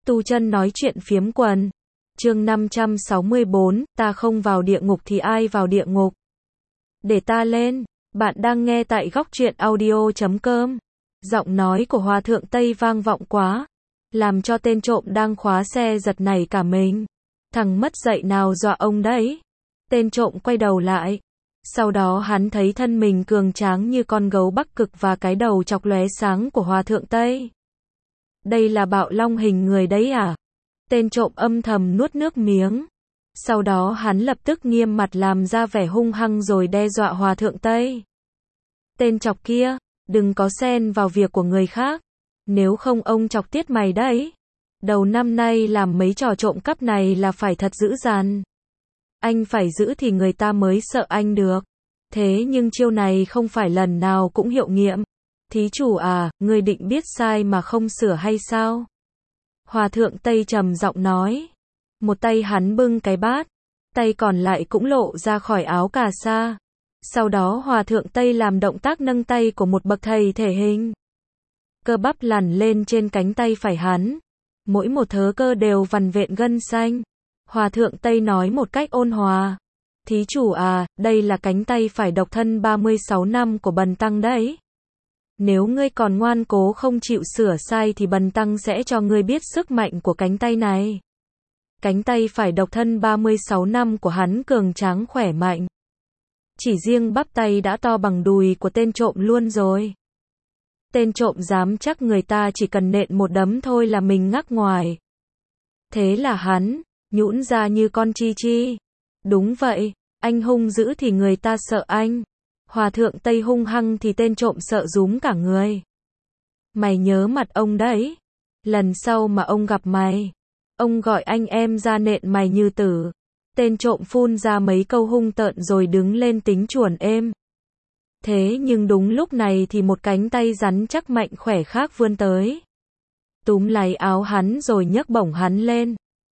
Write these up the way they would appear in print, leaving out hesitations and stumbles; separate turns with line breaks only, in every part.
Tu chân nói chuyện phiếm quần. Chương 564, ta không vào địa ngục thì ai vào địa ngục? Để ta lên. Bạn đang nghe tại góc truyện audio.com. Giọng nói của Hòa thượng Tây vang vọng quá, làm cho tên trộm đang khóa xe giật nảy cả mình. Thằng mất dạy nào dọa ông đấy? Tên trộm quay đầu lại. Sau đó hắn thấy thân mình cường tráng như con gấu Bắc Cực và cái đầu chọc lóe sáng của Hòa thượng Tây. Đây là Bạo Long hình người đấy à? Tên trộm âm thầm nuốt nước miếng. Sau đó hắn lập tức nghiêm mặt làm ra vẻ hung hăng rồi đe dọa Hòa thượng Tây. Tên chọc kia, đừng có xen vào việc của người khác. Nếu không ông chọc tiết mày đấy. Đầu năm nay làm mấy trò trộm cắp này là phải thật dữ dằn. Anh phải giữ thì người ta mới sợ anh được. Thế nhưng chiêu này không phải lần nào cũng hiệu nghiệm. Thí chủ à, người định biết sai mà không sửa hay sao? Hòa thượng Tây trầm giọng nói. Một tay hắn bưng cái bát, tay còn lại cũng lộ ra khỏi áo cà sa. Sau đó Hòa thượng Tây làm động tác nâng tay của một bậc thầy thể hình. Cơ bắp lằn lên trên cánh tay phải hắn. Mỗi một thớ cơ đều vằn vện gân xanh. Hòa thượng Tây nói một cách ôn hòa. Thí chủ à, đây là cánh tay phải độc thân 36 năm của bần tăng đấy. Nếu ngươi còn ngoan cố không chịu sửa sai thì bần tăng sẽ cho ngươi biết sức mạnh của cánh tay này. Cánh tay phải độc thân 36 năm của hắn cường tráng khỏe mạnh. Chỉ riêng bắp tay đã to bằng đùi của tên trộm luôn rồi. Tên trộm dám chắc người ta chỉ cần nện một đấm thôi là mình ngắc ngoài. Thế là hắn nhũn ra như con chi chi. Đúng vậy, anh hung dữ thì người ta sợ anh. Hòa thượng Tây hung hăng thì tên trộm sợ rúm cả người. Mày nhớ mặt ông đấy. Lần sau mà ông gặp mày, ông gọi anh em ra nện mày như tử. Tên trộm phun ra mấy câu hung tợn rồi đứng lên tính chuồn êm. Thế nhưng đúng lúc này thì một cánh tay rắn chắc mạnh khỏe khác vươn tới. Túm lấy áo hắn rồi nhấc bổng hắn lên.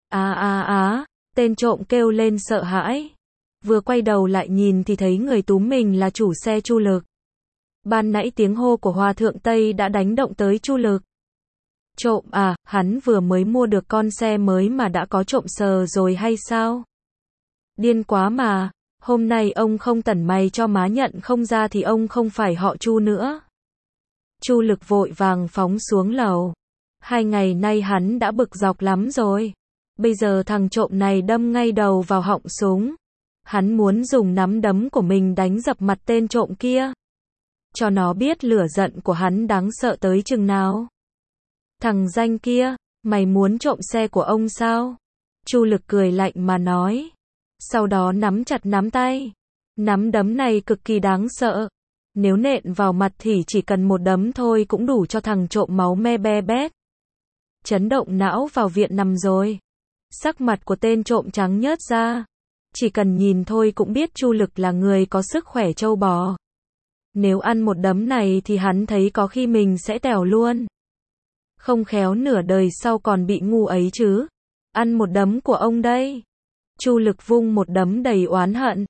Tên trộm kêu lên sợ hãi. Vừa quay đầu lại nhìn thì thấy người túm mình là chủ xe Chu Lực. Ban nãy tiếng hô của Hòa thượng Tây đã đánh động tới Chu Lực. Trộm à, hắn vừa mới mua được con xe mới mà đã có trộm sờ rồi hay sao? Điên quá mà, hôm nay ông không tẩn mày cho má nhận không ra thì ông không phải họ Chu nữa. Chu Lực vội vàng phóng xuống lầu. 2 ngày nay hắn đã bực dọc lắm rồi. Bây giờ thằng trộm này đâm ngay đầu vào họng súng. Hắn muốn dùng nắm đấm của mình đánh dập mặt tên trộm kia. Cho nó biết lửa giận của hắn đáng sợ tới chừng nào. Thằng danh kia, mày muốn trộm xe của ông sao? Chu Lực cười lạnh mà nói. Sau đó nắm chặt nắm tay. Nắm đấm này cực kỳ đáng sợ. Nếu nện vào mặt thì chỉ cần một đấm thôi cũng đủ cho thằng trộm máu me be bét. Chấn động não vào viện nằm rồi. Sắc mặt của tên trộm trắng nhớt ra. Chỉ cần nhìn thôi cũng biết Chu Lực là người có sức khỏe trâu bò. Nếu ăn một đấm này thì hắn thấy có khi mình sẽ tèo luôn. Không khéo nửa đời sau còn bị ngu ấy chứ. Ăn một đấm của ông đây. Chu Lực vung một đấm đầy oán hận.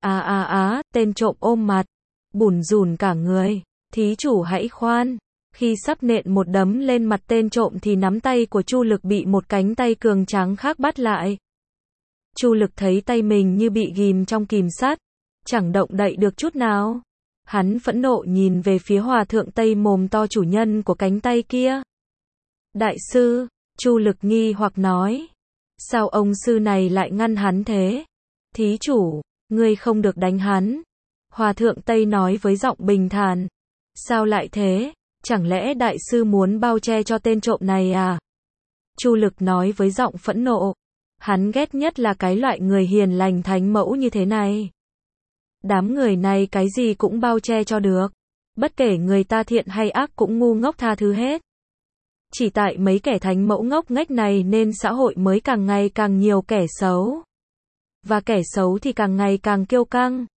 Tên trộm ôm mặt, bủn rủn cả người. Thí chủ hãy khoan. Khi sắp nện một đấm lên mặt tên trộm thì nắm tay của Chu Lực bị một cánh tay cường tráng khác bắt lại. Chu Lực thấy tay mình như bị ghim trong kìm sắt, chẳng động đậy được chút nào. Hắn phẫn nộ nhìn về phía Hòa thượng Tây mồm to chủ nhân của cánh tay kia. Đại sư, Chu Lực nghi hoặc nói. Sao ông sư này lại ngăn hắn thế? Thí chủ, ngươi không được đánh hắn. Hòa thượng Tây nói với giọng bình thản. Sao lại thế? Chẳng lẽ đại sư muốn bao che cho tên trộm này à? Chu Lực nói với giọng phẫn nộ. Hắn ghét nhất là cái loại người hiền lành thánh mẫu như thế này. Đám người này cái gì cũng bao che cho được. Bất kể người ta thiện hay ác cũng ngu ngốc tha thứ hết. Chỉ tại mấy kẻ thánh mẫu ngốc nghếch này nên xã hội mới càng ngày càng nhiều kẻ xấu. Và kẻ xấu thì càng ngày càng kiêu căng.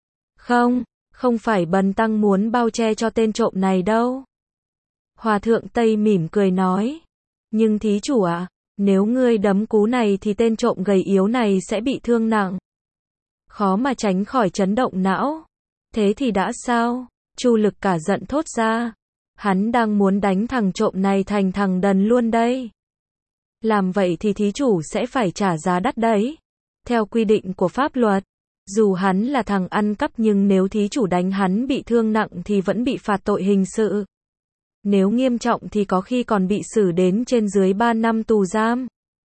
Không phải bần tăng muốn bao che cho tên trộm này đâu. Hòa thượng Tây mỉm cười nói. Nhưng thí chủ ạ, nếu ngươi đấm cú này thì tên trộm gầy yếu này sẽ bị thương nặng. Khó mà tránh khỏi chấn động não. Thế thì đã sao? Chu Lực cả giận thốt ra. Hắn đang muốn đánh thằng trộm này thành thằng đần luôn đây. Làm vậy thì thí chủ sẽ phải trả giá đắt đấy. Theo quy định của pháp luật, dù hắn là thằng ăn cắp nhưng nếu thí chủ đánh hắn bị thương nặng thì vẫn bị phạt tội hình sự. Nếu nghiêm trọng thì có khi còn bị xử đến trên dưới 3 năm tù giam.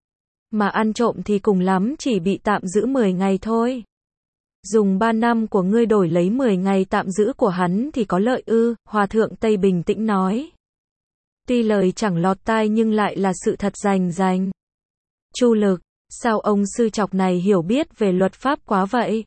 Mà ăn trộm thì cùng lắm chỉ bị tạm giữ 10 ngày thôi. Dùng 3 năm của ngươi đổi lấy 10 ngày tạm giữ của hắn thì có lợi ư? Hòa thượng Tây bình tĩnh nói. Tuy lời chẳng lọt tai nhưng lại là sự thật rành rành. Chu Lực, sao ông sư chọc này hiểu biết về luật pháp quá vậy?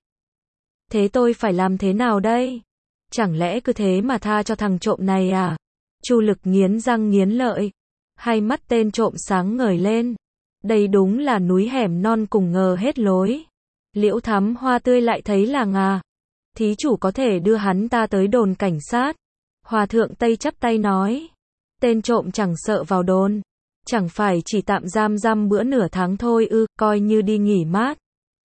Thế tôi phải làm thế nào đây? Chẳng lẽ cứ thế mà tha cho thằng trộm này à? Chu Lực nghiến răng nghiến lợi. Hai mắt tên trộm sáng ngời lên. Đây đúng là núi hẻm non cùng ngờ hết lối. Liễu Thắm Hoa tươi lại thấy là ngà. Thí chủ có thể đưa hắn ta tới đồn cảnh sát. Hòa thượng Tây chắp tay nói. Tên trộm chẳng sợ vào đồn. Chẳng phải chỉ tạm giam bữa nửa tháng thôi ư, coi như đi nghỉ mát.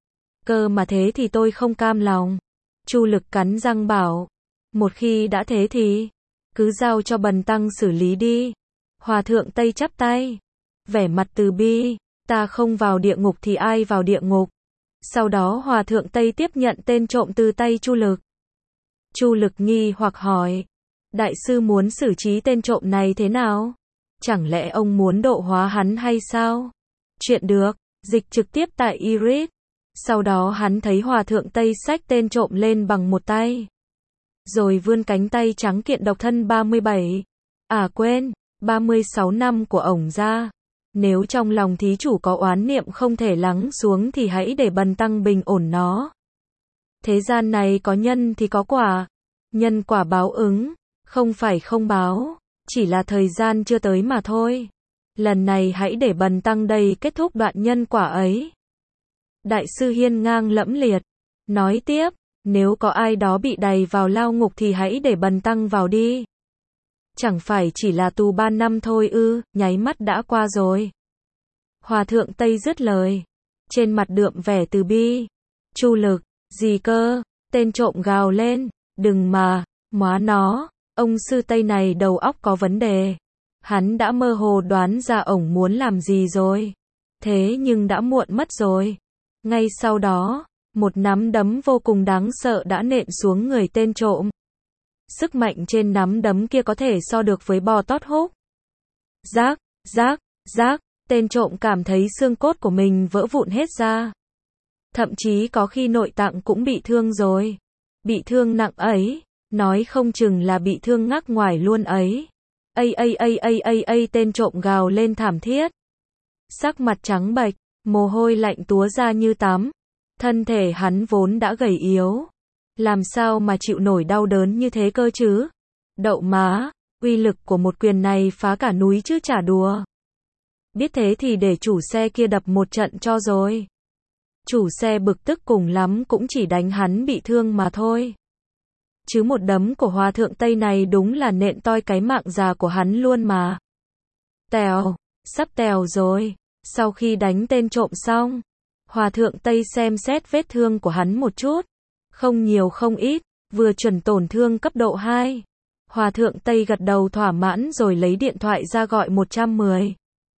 Cơ mà thế thì tôi không cam lòng. Chu Lực cắn răng bảo. Một khi đã thế thì cứ giao cho bần tăng xử lý đi. Hòa thượng Tây chắp tay. Vẻ mặt từ bi. Ta không vào địa ngục thì ai vào địa ngục. Sau đó Hòa thượng Tây tiếp nhận tên trộm từ tay Chu Lực. Chu Lực nghi hoặc hỏi. Đại sư muốn xử trí tên trộm này thế nào? Chẳng lẽ ông muốn độ hóa hắn hay sao? Chuyện được, dịch trực tiếp tại Iris. Sau đó hắn thấy Hòa thượng Tây xách tên trộm lên bằng một tay. Rồi vươn cánh tay trắng kiện độc thân 37. À quên, 36 năm của ổng ra. Nếu trong lòng thí chủ có oán niệm không thể lắng xuống thì hãy để bần tăng bình ổn nó. Thế gian này có nhân thì có quả. Nhân quả báo ứng, không phải không báo, chỉ là thời gian chưa tới mà thôi. Lần này hãy để bần tăng đây kết thúc đoạn nhân quả ấy. Đại sư hiên ngang lẫm liệt, nói tiếp, nếu có ai đó bị đày vào lao ngục thì hãy để bần tăng vào đi. Chẳng phải chỉ là tù 3 năm thôi ư, nháy mắt đã qua rồi. Hòa thượng Tây dứt lời, trên mặt đượm vẻ từ bi. Chu Lực, gì cơ? Tên trộm gào lên, đừng mà, móa nó, ông sư Tây này đầu óc có vấn đề. Hắn đã mơ hồ đoán ra ổng muốn làm gì rồi. Thế nhưng đã muộn mất rồi. Ngay sau đó, một nắm đấm vô cùng đáng sợ đã nện xuống người tên trộm. Sức mạnh trên nắm đấm kia có thể so được với bò tót húc. Rác, rác, rác, tên trộm cảm thấy xương cốt của mình vỡ vụn hết ra. Thậm chí có khi nội tạng cũng bị thương rồi. Bị thương nặng ấy, nói không chừng là bị thương ngắc ngoài luôn ấy. Tên trộm gào lên thảm thiết. Sắc mặt trắng bệch, mồ hôi lạnh túa ra như tắm. Thân thể hắn vốn đã gầy yếu. Làm sao mà chịu nổi đau đớn như thế cơ chứ? Đậu má, uy lực của một quyền này phá cả núi chứ chả đùa. Biết thế thì để chủ xe kia đập một trận cho rồi. Chủ xe bực tức cùng lắm cũng chỉ đánh hắn bị thương mà thôi. Chứ một đấm của Hòa thượng Tây này đúng là nện toi cái mạng già của hắn luôn mà. Tèo, sắp tèo rồi. Sau khi đánh tên trộm xong, Hòa thượng Tây xem xét vết thương của hắn một chút. Không nhiều không ít, vừa chuẩn tổn thương cấp độ 2. Hòa thượng Tây gật đầu thỏa mãn rồi lấy điện thoại ra gọi 110.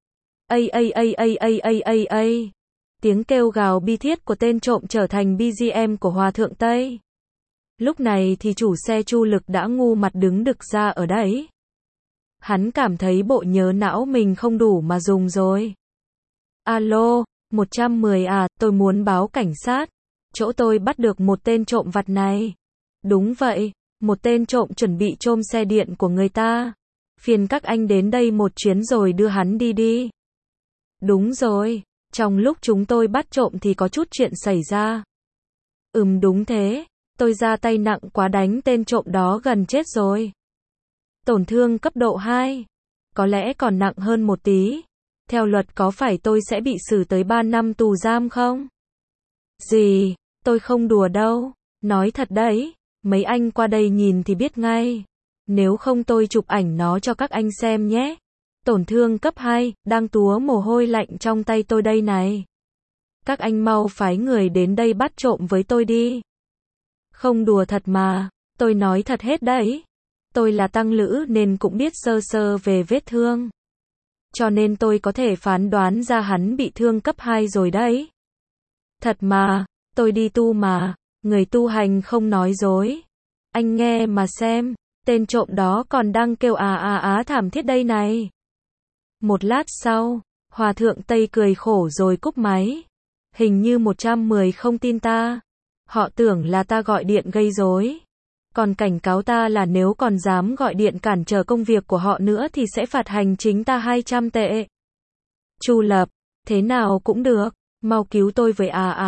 Tiếng kêu gào bi thiết của tên trộm trở thành BGM của Hòa thượng Tây. Lúc này thì chủ xe Chu Lực đã ngu mặt đứng đực ra ở đấy. Hắn cảm thấy bộ nhớ não mình không đủ mà dùng rồi. Alo, 110 à, tôi muốn báo cảnh sát. Chỗ tôi bắt được một tên trộm vặt này. Đúng vậy, một tên trộm chuẩn bị trộm xe điện của người ta. Phiền các anh đến đây một chuyến rồi đưa hắn đi đi. Đúng rồi, trong lúc chúng tôi bắt trộm thì có chút chuyện xảy ra. Đúng thế, tôi ra tay nặng quá đánh tên trộm đó gần chết rồi. Tổn thương cấp độ 2, có lẽ còn nặng hơn một tí. Theo luật có phải tôi sẽ bị xử tới 3 năm tù giam không? Gì, tôi không đùa đâu, nói thật đấy, mấy anh qua đây nhìn thì biết ngay. Nếu không tôi chụp ảnh nó cho các anh xem nhé. Tổn thương cấp 2, đang túa mồ hôi lạnh trong tay tôi đây này. Các anh mau phái người đến đây bắt trộm với tôi đi. Không đùa thật mà, tôi nói thật hết đấy. Tôi là tăng lữ nên cũng biết sơ sơ về vết thương. cho nên tôi có thể phán đoán ra hắn bị thương cấp 2 rồi đấy. Thật mà, tôi đi tu mà, người tu hành không nói dối. Anh nghe mà xem, tên trộm đó còn đang kêu thảm thiết đây này. Một lát sau, Hòa thượng Tây cười khổ rồi cúp máy. Hình như 110 không tin ta. Họ tưởng là ta gọi điện gây rối. Còn cảnh cáo ta là nếu còn dám gọi điện cản trở công việc của họ nữa thì sẽ phạt hành chính ta 200 tệ. Chu Lập, thế nào cũng được, mau cứu tôi với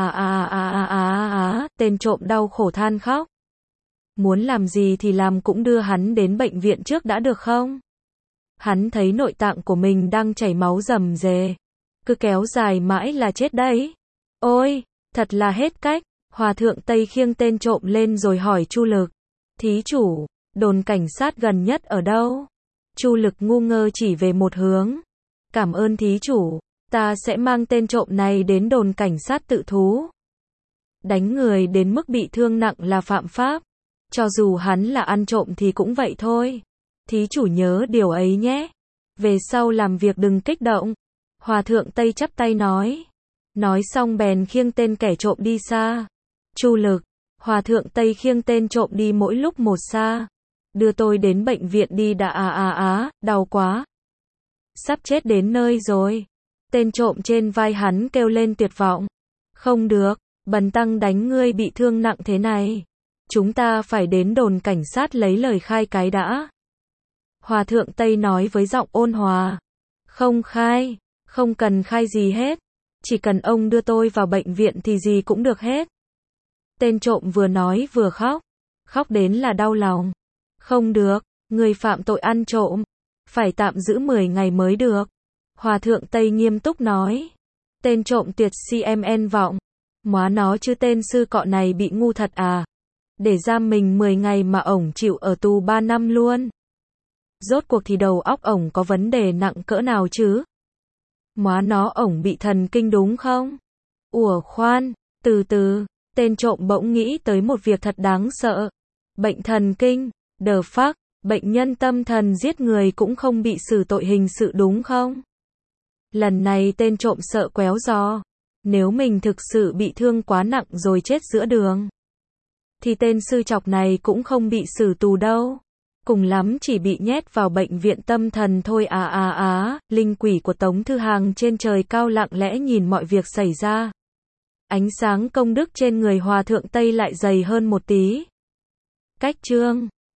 tên trộm đau khổ than khóc. Muốn làm gì thì làm, cũng đưa hắn đến bệnh viện trước đã được không? Hắn thấy nội tạng của mình đang chảy máu rầm rề. Cứ kéo dài mãi là chết đấy. Ôi, thật là hết cách. Hòa thượng Tây khiêng tên trộm lên rồi hỏi Chu Lực. Thí chủ, đồn cảnh sát gần nhất ở đâu? Chu Lực ngu ngơ chỉ về một hướng. Cảm ơn thí chủ, ta sẽ mang tên trộm này đến đồn cảnh sát tự thú. Đánh người đến mức bị thương nặng là phạm pháp. Cho dù hắn là ăn trộm thì cũng vậy thôi. Thí chủ nhớ điều ấy nhé. Về sau làm việc đừng kích động. Hòa thượng Tây chắp tay nói. Nói xong bèn khiêng tên kẻ trộm đi xa. Chu Lực, Hòa thượng Tây khiêng tên trộm đi mỗi lúc một xa. Đưa tôi đến bệnh viện đi đã. Đau quá. Sắp chết đến nơi rồi. Tên trộm trên vai hắn kêu lên tuyệt vọng. Không được, bần tăng đánh ngươi bị thương nặng thế này. Chúng ta phải đến đồn cảnh sát lấy lời khai cái đã. Hòa thượng Tây nói với giọng ôn hòa. Không khai, không cần khai gì hết. Chỉ cần ông đưa tôi vào bệnh viện thì gì cũng được hết. Tên trộm vừa nói vừa khóc. Khóc đến là đau lòng. Không được, người phạm tội ăn trộm. Phải tạm giữ 10 ngày mới được. Hòa thượng Tây nghiêm túc nói. Tên trộm tuyệt CMN vọng. Móa nó chứ tên sư cọ này bị ngu thật à. Để giam mình 10 ngày mà ổng chịu ở tù 3 năm luôn. Rốt cuộc thì đầu óc ổng có vấn đề nặng cỡ nào chứ? Móa nó ổng bị thần kinh đúng không? Ủa khoan, từ từ, tên trộm bỗng nghĩ tới một việc thật đáng sợ. Bệnh thần kinh, the fuck, bệnh nhân tâm thần giết người cũng không bị xử tội hình sự đúng không? Lần này tên trộm sợ quéo giò. Nếu mình thực sự bị thương quá nặng rồi chết giữa đường, thì tên sư chọc này cũng không bị xử tù đâu. Cùng lắm chỉ bị nhét vào bệnh viện tâm thần thôi Linh quỷ của Tống Thư Hàng trên trời cao lặng lẽ nhìn mọi việc xảy ra. Ánh sáng công đức trên người Hòa thượng Tây lại dày hơn một tí. Cách chương